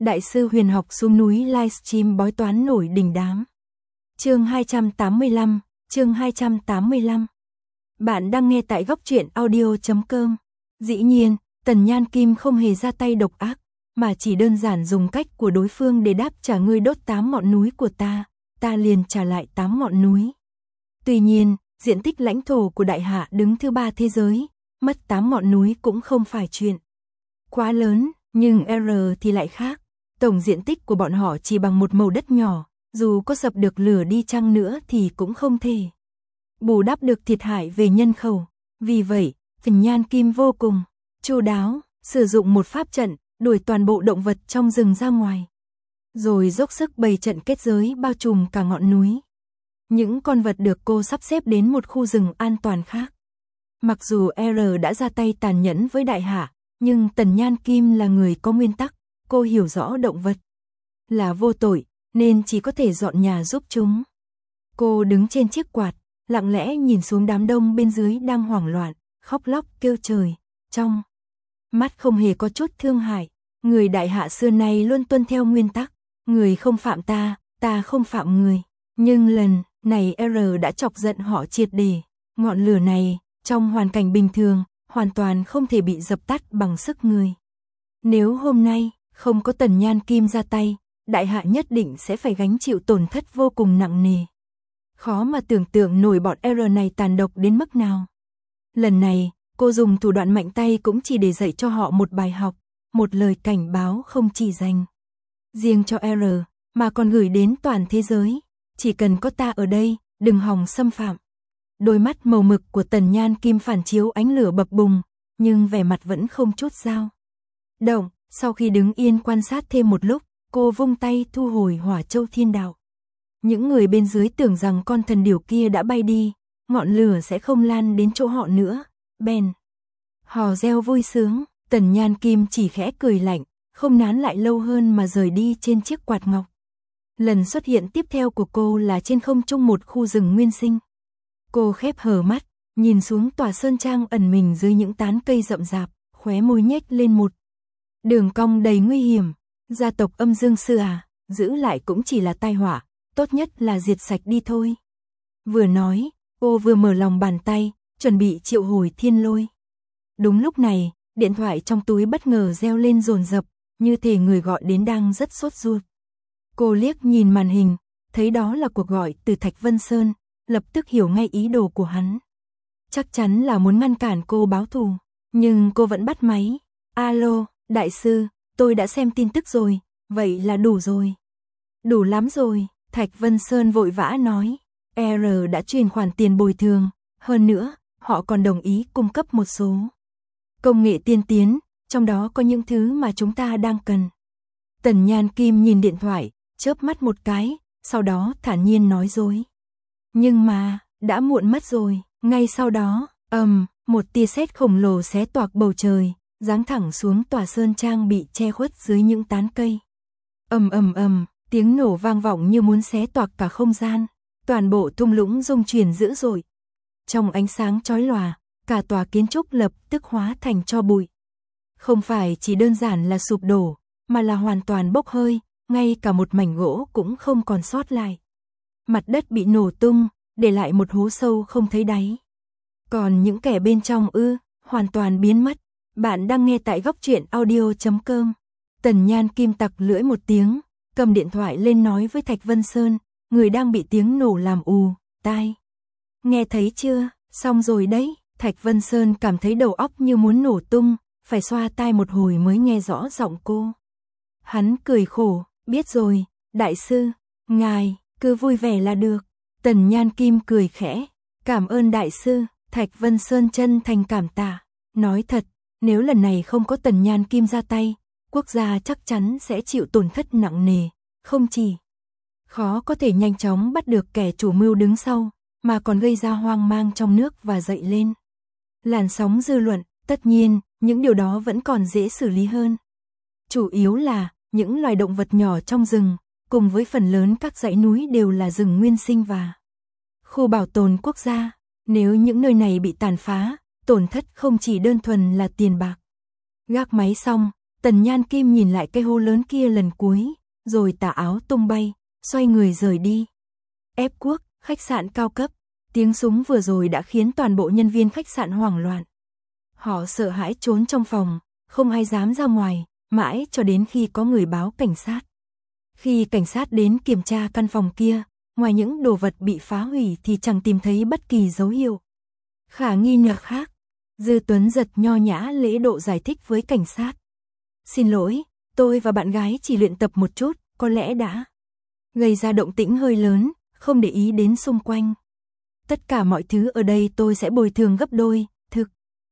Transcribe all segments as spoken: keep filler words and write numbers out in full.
Đại sư huyền học xuống núi livestream bói toán nổi đình đám. Chương hai trăm tám mươi lăm, chương hai trăm tám mươi lăm. Bạn đang nghe tại góc truyện audio chấm com. Dĩ nhiên, Tần Nhan Kim không hề ra tay độc ác, mà chỉ đơn giản dùng cách của đối phương để đáp trả ngươi đốt tám ngọn núi của ta, ta liền trả lại tám ngọn núi. Tuy nhiên, diện tích lãnh thổ của đại hạ đứng thứ ba thế giới, mất tám ngọn núi cũng không phải chuyện quá lớn, nhưng R thì lại khác. Tổng diện tích của bọn họ chỉ bằng một mẩu đất nhỏ, dù có dập được lửa đi chăng nữa thì cũng không thể bù đắp được thiệt hại về nhân khẩu. Vì vậy, Tần Nhan Kim vô cùng chu đáo, sử dụng một pháp trận, đuổi toàn bộ động vật trong rừng ra ngoài. Rồi dốc sức bày trận kết giới bao trùm cả ngọn núi. Những con vật được cô sắp xếp đến một khu rừng an toàn khác. Mặc dù R đã ra tay tàn nhẫn với đại hạ, nhưng Tần Nhan Kim là người có nguyên tắc, cô hiểu rõ động vật là vô tội, nên chỉ có thể dọn nhà giúp chúng. Cô đứng trên chiếc quạt, lặng lẽ nhìn xuống đám đông bên dưới đang hoảng loạn, khóc lóc kêu trời, trong mắt không hề có chút thương hại. Người đại hạ xưa nay luôn tuân theo nguyên tắc, người không phạm ta, ta không phạm người. Nhưng lần này R đã chọc giận họ triệt để. Ngọn lửa này, trong hoàn cảnh bình thường, hoàn toàn không thể bị dập tắt bằng sức người. Nếu hôm nay không có Tần Nhan Kim ra tay, đại hạ nhất định sẽ phải gánh chịu tổn thất vô cùng nặng nề. Khó mà tưởng tượng nổi bọn R này tàn độc đến mức nào. Lần này, cô dùng thủ đoạn mạnh tay cũng chỉ để dạy cho họ một bài học, một lời cảnh báo không chỉ dành riêng cho R, mà còn gửi đến toàn thế giới. Chỉ cần có ta ở đây, đừng hòng xâm phạm. Đôi mắt màu mực của Tần Nhan Kim phản chiếu ánh lửa bập bùng, nhưng vẻ mặt vẫn không chút dao động. Sau khi đứng yên quan sát thêm một lúc, cô vung tay thu hồi Hỏa Châu Thiên Đạo. Những người bên dưới tưởng rằng con thần điểu kia đã bay đi, ngọn lửa sẽ không lan đến chỗ họ nữa. Bèn hò reo vui sướng. Tần Nhan Kim chỉ khẽ cười lạnh, không nán lại lâu hơn mà rời đi trên chiếc quạt ngọc. Lần xuất hiện tiếp theo của cô là trên không trung một khu rừng nguyên sinh. Cô khép hờ mắt, nhìn xuống tòa sơn trang ẩn mình dưới những tán cây rậm rạp, khóe môi nhếch lên một đường cong đầy nguy hiểm. Gia tộc Âm Dương Sư à, giữ lại cũng chỉ là tai họa, tốt nhất là diệt sạch đi thôi. Vừa nói, cô vừa mở lòng bàn tay, chuẩn bị triệu hồi thiên lôi. Đúng lúc này, điện thoại trong túi bất ngờ reo lên dồn dập, như thể người gọi đến đang rất sốt ruột. Cô liếc nhìn màn hình, thấy đó là cuộc gọi từ Thạch Vân Sơn, lập tức hiểu ngay ý đồ của hắn. Chắc chắn là muốn ngăn cản cô báo thù, nhưng cô vẫn bắt máy. Alo, đại sư, tôi đã xem tin tức rồi, vậy là đủ rồi. Đủ lắm rồi, Thạch Vân Sơn vội vã nói. R đã truyền khoản tiền bồi thường, hơn nữa, họ còn đồng ý cung cấp một số công nghệ tiên tiến, trong đó có những thứ mà chúng ta đang cần. Tần Nhan Kim nhìn điện thoại, chớp mắt một cái, sau đó thản nhiên nói dối. Nhưng mà, đã muộn mất rồi. Ngay sau đó, ầm, um, một tia sét khổng lồ xé toạc bầu trời, giáng thẳng xuống tòa sơn trang bị che khuất dưới những tán cây. Ầm ầm ầm, tiếng nổ vang vọng như muốn xé toạc cả không gian, toàn bộ thung lũng rung chuyển dữ dội. Trong ánh sáng chói lòa, cả tòa kiến trúc lập tức hóa thành tro bụi. Không phải chỉ đơn giản là sụp đổ, mà là hoàn toàn bốc hơi, ngay cả một mảnh gỗ cũng không còn sót lại. Mặt đất bị nổ tung, để lại một hố sâu không thấy đáy. Còn những kẻ bên trong ư, hoàn toàn biến mất. Bạn đang nghe tại góc truyện audio chấm com. Tần Nhan Kim tặc lưỡi một tiếng, cầm điện thoại lên nói với Thạch Vân Sơn, người đang bị tiếng nổ làm ù tai. Nghe thấy chưa, xong rồi đấy. Thạch Vân Sơn cảm thấy đầu óc như muốn nổ tung, phải xoa tai một hồi mới nghe rõ giọng cô. Hắn cười khổ, biết rồi, đại sư, ngài, cứ vui vẻ là được. Tần Nhan Kim cười khẽ, cảm ơn đại sư. Thạch Vân Sơn chân thành cảm tạ, nói thật, nếu lần này không có Tần Nhan Kim ra tay, quốc gia chắc chắn sẽ chịu tổn thất nặng nề, không chỉ khó có thể nhanh chóng bắt được kẻ chủ mưu đứng sau, mà còn gây ra hoang mang trong nước và dậy lên làn sóng dư luận. Tất nhiên, những điều đó vẫn còn dễ xử lý hơn. Chủ yếu là, những loài động vật nhỏ trong rừng, cùng với phần lớn các dãy núi đều là rừng nguyên sinh và khu bảo tồn quốc gia. Nếu những nơi này bị tàn phá, tổn thất không chỉ đơn thuần là tiền bạc. Gác máy xong, Tần Nhan Kim nhìn lại cây hố lớn kia lần cuối, rồi tà áo tung bay, xoay người rời đi. Ép Quốc, khách sạn cao cấp, tiếng súng vừa rồi đã khiến toàn bộ nhân viên khách sạn hoảng loạn. Họ sợ hãi trốn trong phòng, không ai dám ra ngoài, mãi cho đến khi có người báo cảnh sát. Khi cảnh sát đến kiểm tra căn phòng kia, ngoài những đồ vật bị phá hủy thì chẳng tìm thấy bất kỳ dấu hiệu khả nghi nào khác. Dư Tuấn Giật nho nhã lễ độ giải thích với cảnh sát. Xin lỗi, tôi và bạn gái chỉ luyện tập một chút, có lẽ đã gây ra động tĩnh hơi lớn, không để ý đến xung quanh. Tất cả mọi thứ ở đây tôi sẽ bồi thường gấp đôi, thực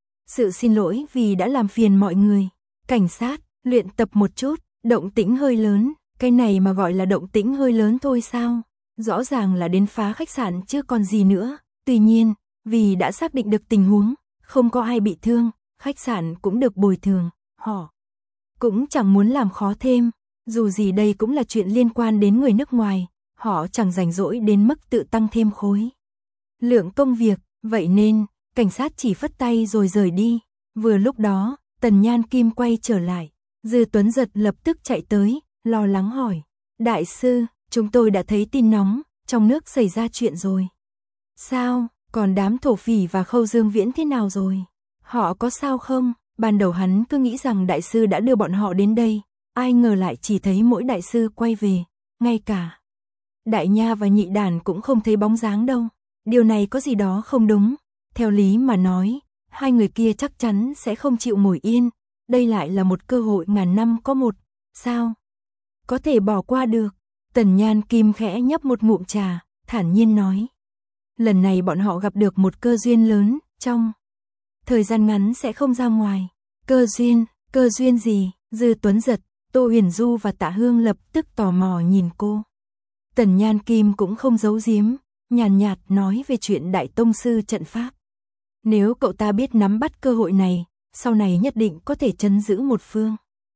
sự xin lỗi vì đã làm phiền mọi người. Cảnh sát, luyện tập một chút, động tĩnh hơi lớn, cái này mà gọi là động tĩnh hơi lớn thôi sao? Rõ ràng là đến phá khách sạn chứ còn gì nữa. Tuy nhiên, vì đã xác định được tình huống, không có ai bị thương, khách sạn cũng được bồi thường, họ cũng chẳng muốn làm khó thêm, dù gì đây cũng là chuyện liên quan đến người nước ngoài, họ chẳng rảnh rỗi đến mức tự tăng thêm khối lượng công việc, vậy nên, cảnh sát chỉ phất tay rồi rời đi. Vừa lúc đó, Tần Nhan Kim quay trở lại, Dư Tuấn Giật lập tức chạy tới, lo lắng hỏi, đại sư, chúng tôi đã thấy tin nóng, trong nước xảy ra chuyện rồi. Sao, còn đám thổ phỉ và Khâu Dương Viễn thế nào rồi? Họ có sao không? Ban đầu hắn cứ nghĩ rằng đại sư đã đưa bọn họ đến đây, ai ngờ lại chỉ thấy mỗi đại sư quay về, ngay cả đại nha và nhị đàn cũng không thấy bóng dáng đâu. Điều này có gì đó không đúng, theo lý mà nói, hai người kia chắc chắn sẽ không chịu ngồi yên, đây lại là một cơ hội ngàn năm có một, sao có thể bỏ qua được? Tần Nhan Kim khẽ nhấp một ngụm trà, thản nhiên nói. Lần này bọn họ gặp được một cơ duyên lớn, trong thời gian ngắn sẽ không ra ngoài. Cơ duyên, cơ duyên gì? Dư Tuấn Giật, Tô Huyền Du và Tạ Hương lập tức tò mò nhìn cô. Tần Nhan Kim cũng không giấu giếm, nhàn nhạt nói về chuyện Đại Tông Sư trận pháp. Nếu cậu ta biết nắm bắt cơ hội này, sau này nhất định có thể trấn giữ một phương.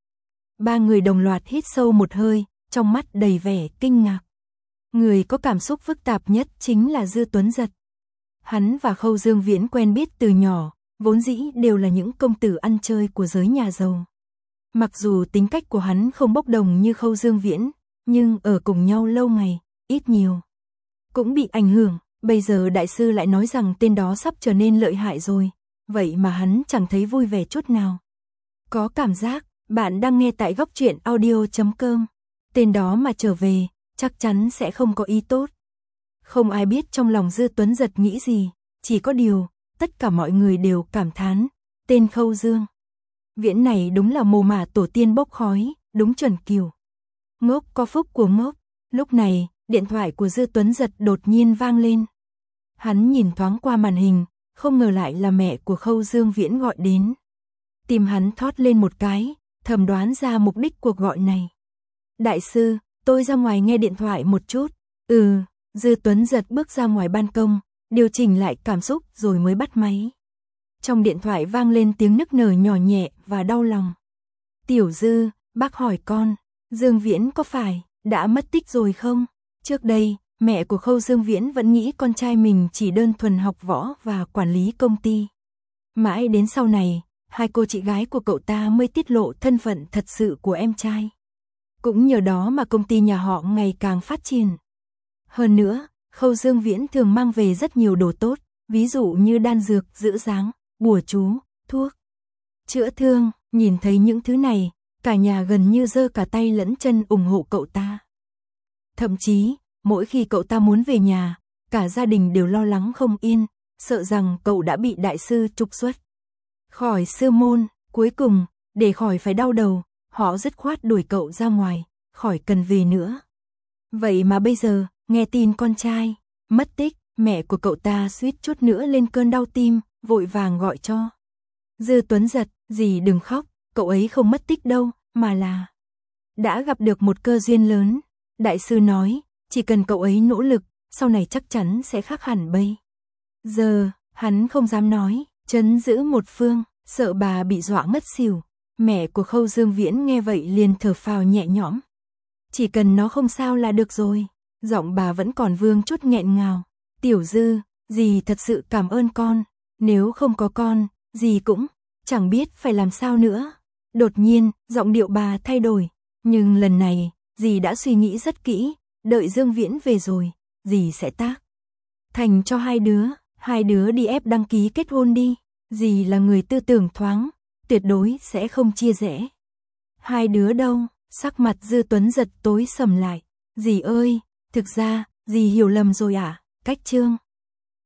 Ba người đồng loạt hít sâu một hơi, trong mắt đầy vẻ kinh ngạc. Người có cảm xúc phức tạp nhất chính là Dư Tuấn Giật. Hắn và Khâu Dương Viễn quen biết từ nhỏ, vốn dĩ đều là những công tử ăn chơi của giới nhà giàu. Mặc dù tính cách của hắn không bốc đồng như Khâu Dương Viễn, nhưng ở cùng nhau lâu ngày, ít nhiều cũng bị ảnh hưởng. Bây giờ đại sư lại nói rằng tên đó sắp trở nên lợi hại rồi, vậy mà hắn chẳng thấy vui vẻ chút nào. Có cảm giác, bạn đang nghe tại góc truyện audio chấm com. Tên đó mà trở về, chắc chắn sẽ không có ý tốt. Không ai biết trong lòng Dư Tuấn Giật nghĩ gì, chỉ có điều, tất cả mọi người đều cảm thán, tên Khâu Dương Viễn này đúng là mồ mả tổ tiên bốc khói, đúng chuẩn kiểu ngốc có phúc của ngốc. Lúc này, điện thoại của Dư Tuấn Giật đột nhiên vang lên. Hắn nhìn thoáng qua màn hình, không ngờ lại là mẹ của Khâu Dương Viễn gọi đến. Tim hắn thót lên một cái, thầm đoán ra mục đích cuộc gọi này. Đại sư, tôi ra ngoài nghe điện thoại một chút. Ừ, Dư Tuấn Giật bước ra ngoài ban công, điều chỉnh lại cảm xúc rồi mới bắt máy. Trong điện thoại vang lên tiếng nức nở nhỏ nhẹ và đau lòng. Tiểu Dư, bác hỏi con, Dương Viễn có phải đã mất tích rồi không? Trước đây, mẹ của Khâu Dương Viễn vẫn nghĩ con trai mình chỉ đơn thuần học võ và quản lý công ty. Mãi đến sau này, hai cô chị gái của cậu ta mới tiết lộ thân phận thật sự của em trai. Cũng nhờ đó mà công ty nhà họ ngày càng phát triển. Hơn nữa, Khâu Dương Viễn thường mang về rất nhiều đồ tốt, ví dụ như đan dược, giữ dáng, bùa chú, thuốc, chữa thương. Nhìn thấy những thứ này, cả nhà gần như giơ cả tay lẫn chân ủng hộ cậu ta. Thậm chí, mỗi khi cậu ta muốn về nhà, cả gia đình đều lo lắng không yên, sợ rằng cậu đã bị đại sư trục xuất khỏi sư môn. Cuối cùng, để khỏi phải đau đầu, họ dứt khoát đuổi cậu ra ngoài, khỏi cần về nữa. Vậy mà bây giờ, nghe tin con trai mất tích, mẹ của cậu ta suýt chút nữa lên cơn đau tim, vội vàng gọi cho Dư Tuấn Giật, dì đừng khóc, cậu ấy không mất tích đâu, mà là đã gặp được một cơ duyên lớn. Đại sư nói, chỉ cần cậu ấy nỗ lực, sau này chắc chắn sẽ khác hẳn bây giờ. Hắn không dám nói, trấn giữ một phương, sợ bà bị dọa ngất xỉu. Mẹ của Khâu Dương Viễn nghe vậy liền thở phào nhẹ nhõm. Chỉ cần nó không sao là được rồi. Giọng bà vẫn còn vương chút nghẹn ngào. Tiểu Dư, dì thật sự cảm ơn con. Nếu không có con, dì cũng chẳng biết phải làm sao nữa. Đột nhiên, giọng điệu bà thay đổi, nhưng lần này, dì đã suy nghĩ rất kỹ, đợi Dương Viễn về rồi, dì sẽ tác thành cho hai đứa, hai đứa đi ép đăng ký kết hôn đi, dì là người tư tưởng thoáng, tuyệt đối sẽ không chia rẽ. Hai đứa đâu? Sắc mặt Dư Tuấn giật tối sầm lại, dì ơi, thực ra, dì hiểu lầm rồi à, cách Trương